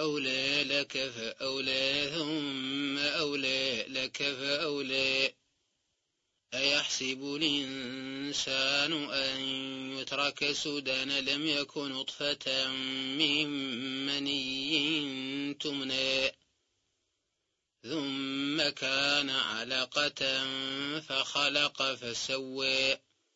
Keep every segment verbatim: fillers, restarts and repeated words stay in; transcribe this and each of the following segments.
أولى لك فأولى ثم أولى لك فأولى أيحسب الإنسان أن يترك سدى لم يكن نطفة من مني تمنى ثم كان علقة فخلق فسوى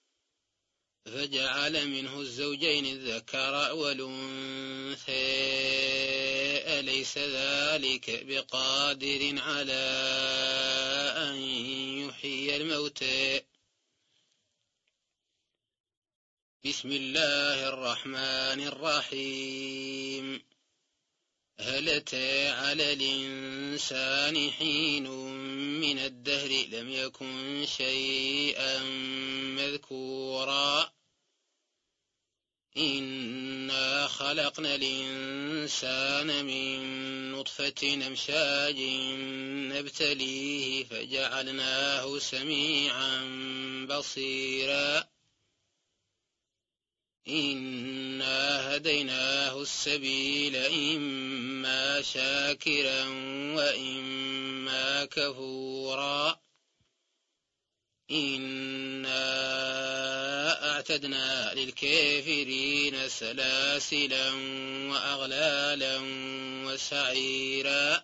فجعل منه الزوجين الذكر والأنثى أليس ذلك بقادر على أن يحيي الموتى بسم الله الرحمن الرحيم هل أتى على الإنسان حين من الدهر لم يكن شيئا مذكورا إنا خلقنا الإنسان من نطفة أمشاج نبتليه فجعلناه سميعا بصيرا إنا هديناه السبيل إما شاكرا وإما كفورا إنا أعتدنا للكافرين سلاسلا وأغلالا وسعيرا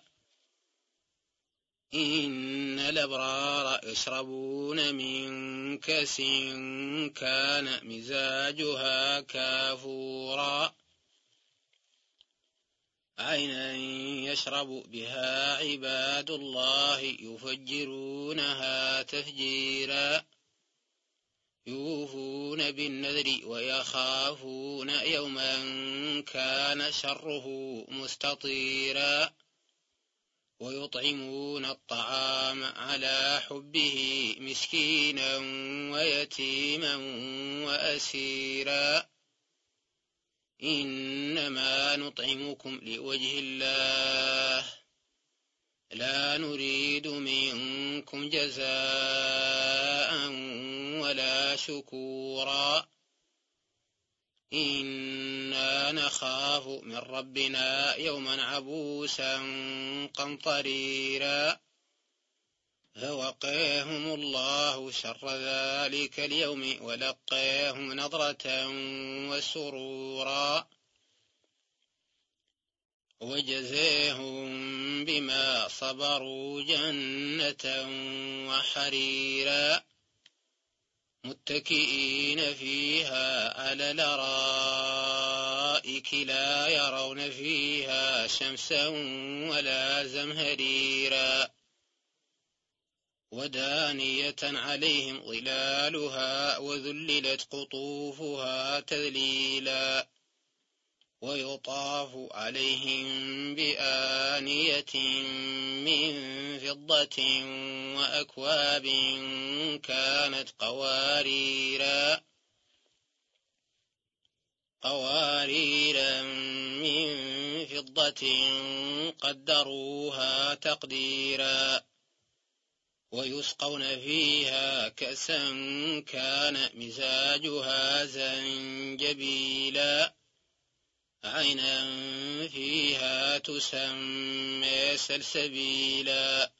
إن الأبرار يشربون من كأس كان مزاجها كافورا عينا يشرب بها عباد الله يفجرونها تفجيرا يوفون بالنذر ويخافون يوما كان شره مستطيرا ويطعمون الطعام على حبه مسكينا ويتيما وأسيرا إنما نطعمكم لوجه الله لا نريد منكم جزاء ولا شكورا إنا نخاف من ربنا يوما عبوسا قمطريرا فوقاهم الله شر ذلك اليوم ولقاهم نضرة وسرورا وجزاهم بما صبروا جنة وحريرا متكئين فيها على الأرائك لا يرون فيها شمسا ولا زمهريرا ودانية عليهم ظلالها وذللت قطوفها تذليلا ويطاف عليهم بآنية من فضة وأكواب كانت قواريرا قواريرا من فضة قدروها تقديرا ويسقون فيها كأسا كان مزاجها زنجبيلا عينا فيها تسمى سلسبيلا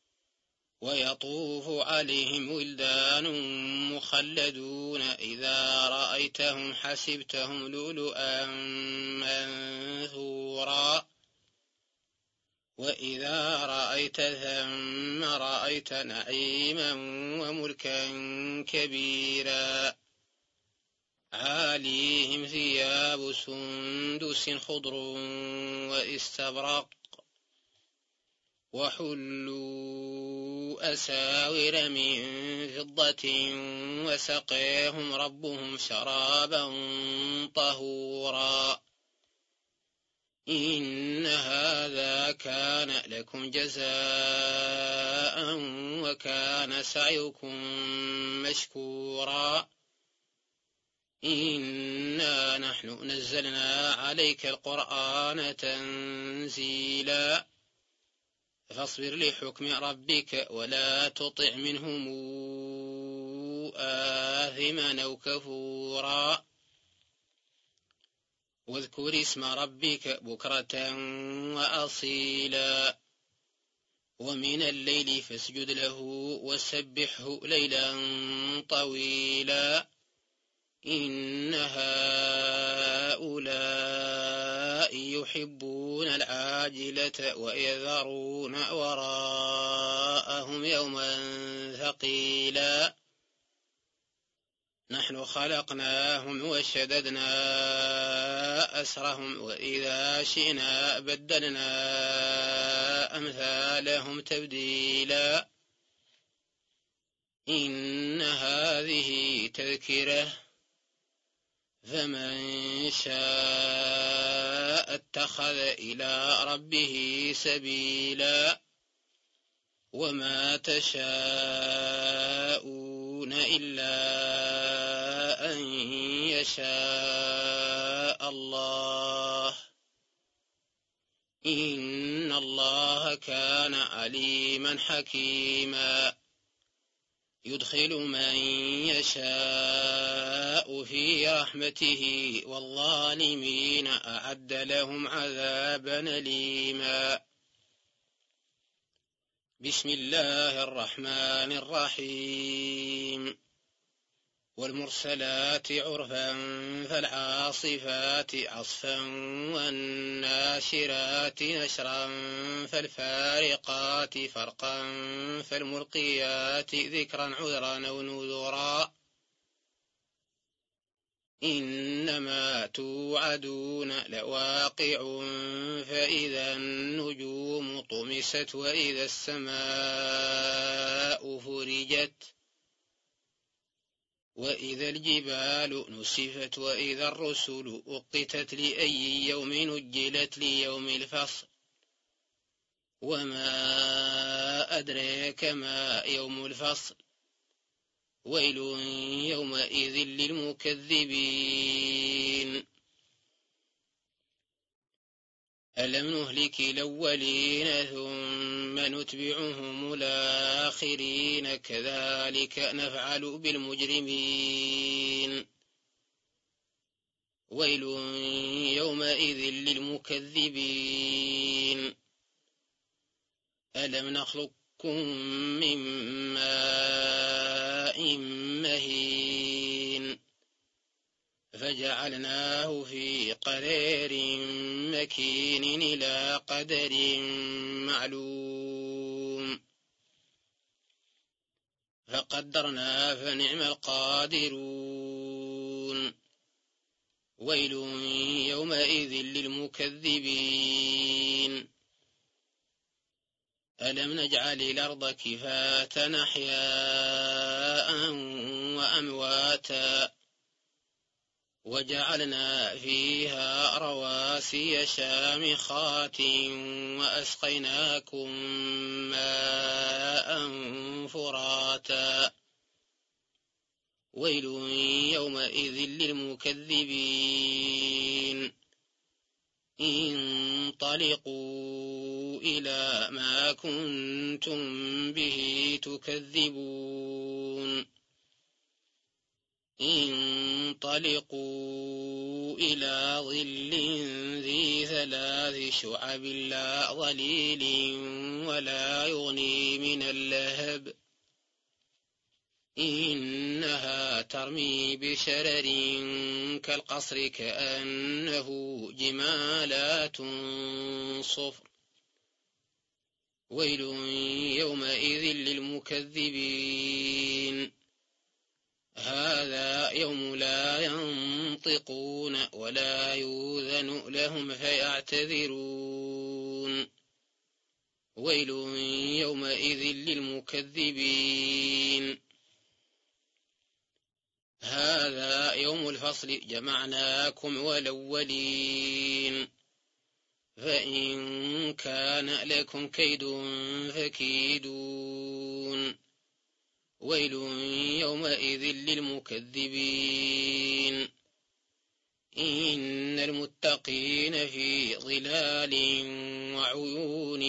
ويطوف عليهم ولدان مخلدون إذا رأيتهم حسبتهم لؤلؤا منثورا وإذا رأيت ثم رأيت نعيما وملكا كبيرا عاليهم ثياب سندس خضر واستبرق وحلوا أساور من فضة وسقاهم ربهم شرابا طهورا إن هذا كان لكم جزاء وكان سعيكم مشكورا إنا نحن نزلنا عليك القرآن تنزيلا فاصبر لحكم ربك ولا تطع منهم آثما أو كفورا واذكر اسم ربك بكرة وأصيلا ومن الليل فاسجد له وسبحه ليلا طويلا إن هؤلاء يحبون العاجلة ويذرون وراءهم يوما ثقيلا نحن خلقناهم وشددنا أسرهم وإذا شئنا بدلنا أمثالهم تبديلا إن هذه تذكرة فمن شاء اتخذ إلى ربه سبيلا وما تشاءون إلا أن يشاء الله إن الله كان عليما حكيما يدخل من يشاء في رحمته والظالمين أعد لهم عذابا أليما بسم الله الرحمن الرحيم والمرسلات عرفا فالعاصفات عصفا والناشرات نشرا فالفارقات فرقا فالملقيات ذكرا عذرا أو نذرا إنما توعدون لواقع فإذا النجوم طمست وإذا السماء فرجت وإذا الجبال نسفت وإذا الرسل أقتت لأي يوم نجلت ليوم الفصل وما أدريك ما يوم الفصل ويل يومئذ للمكذبين ألم نهلك الأولين ثم نتبعهم الآخرين كذلك نفعل بالمجرمين ويل يومئذ للمكذبين ألم نخلقكم من ماء مهين فجعلناه في قرار مكين إلى قدر معلوم فقدرنا فنعم القادرون ويل يومئذ للمكذبين ألم نجعل الأرض كفاة أحياء وأمواتا وجعلنا فيها رواسي شامخات وأسقيناكم ماء فراتا ويل يومئذ للمكذبين انطلقوا إلى ما كنتم به تكذبون انطلقوا إلى ظل ذي ثلاث شعب لا ظليل ولا يغني من اللهب إنها ترمي بشرر كالقصر كأنه جمالات صفر ويل يومئذ للمكذبين هذا يوم لا ينطقون ولا يؤذن لهم فيعتذرون ويل يومئذ للمكذبين هذا يوم الفصل جمعناكم والأولين فإن كان لكم كيد فكيدون ويل يومئذ للمكذبين إن المتقين في ظلال وعيون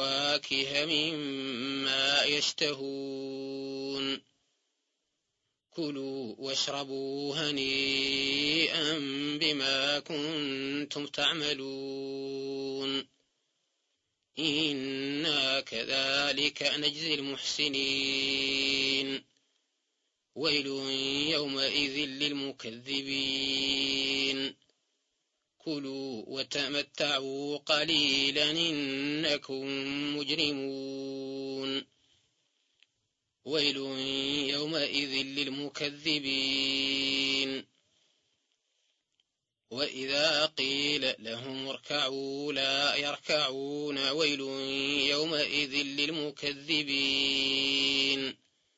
وفواكه مما يشتهون كلوا واشربوا هنيئا بما كنتم تعملون إنا كذلك نجزي المحسنين ويل يومئذ للمكذبين كلوا وتمتعوا قليلا إنكم مجرمون ويل يومئذ للمكذبين وإذا قيل لهم اركعوا لا يركعون ويل يومئذ للمكذبين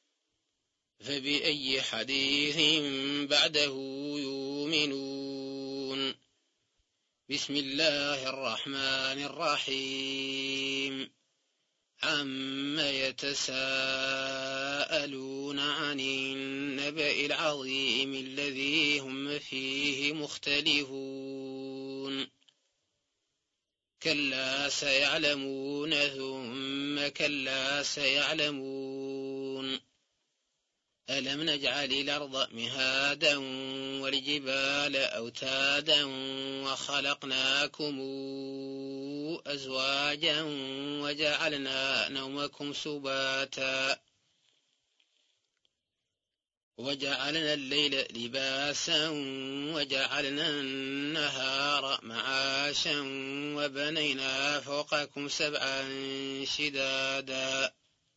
فبأي حديث بعده يؤمنون بسم الله الرحمن الرحيم عم يتساءلون عن النبأ العظيم الذي هم فيه مختلفون كلا سيعلمون ثم كلا سيعلمون ألم نجعل الأرض مهادا والجبال أوتادا وخلقناكم أزواجا وجعلنا نومكم سباتا وجعلنا الليل لباسا وجعلنا النهار معاشا وبنينا فوقكم سبعا شدادا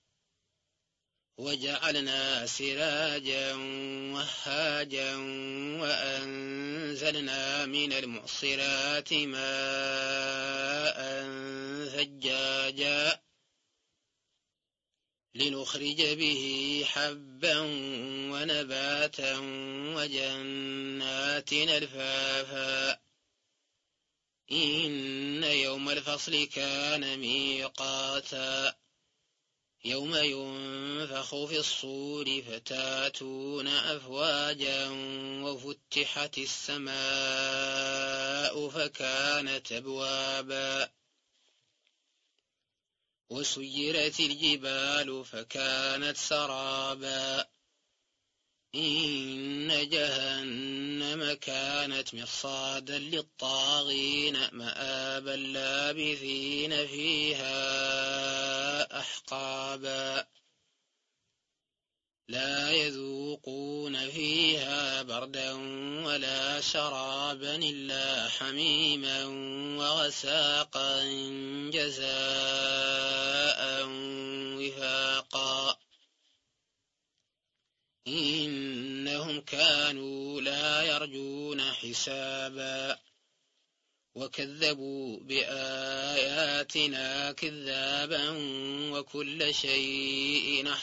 وجعلنا سراجا وهاجا وأنزلنا من المعصرات ماء ثجاجا لنخرج به حبا ونباتا وجنات ألفافا إن يوم الفصل كان ميقاتا يوم ينفخ في الصور فتاتون أفواجا وفتحت السماء فكانت أبوابا وسيرت الجبال فكانت سرابا إن جهنم كانت مرصادا للطاغين مآبا لابثين فيها أحقابا لا يذوقون فيها بردا ولا شرابا إلا حميما وغساقا جزاء وفاقا إنهم كانوا لا يرجون حسابا وكذبوا بآياتنا كذابا وكل شيء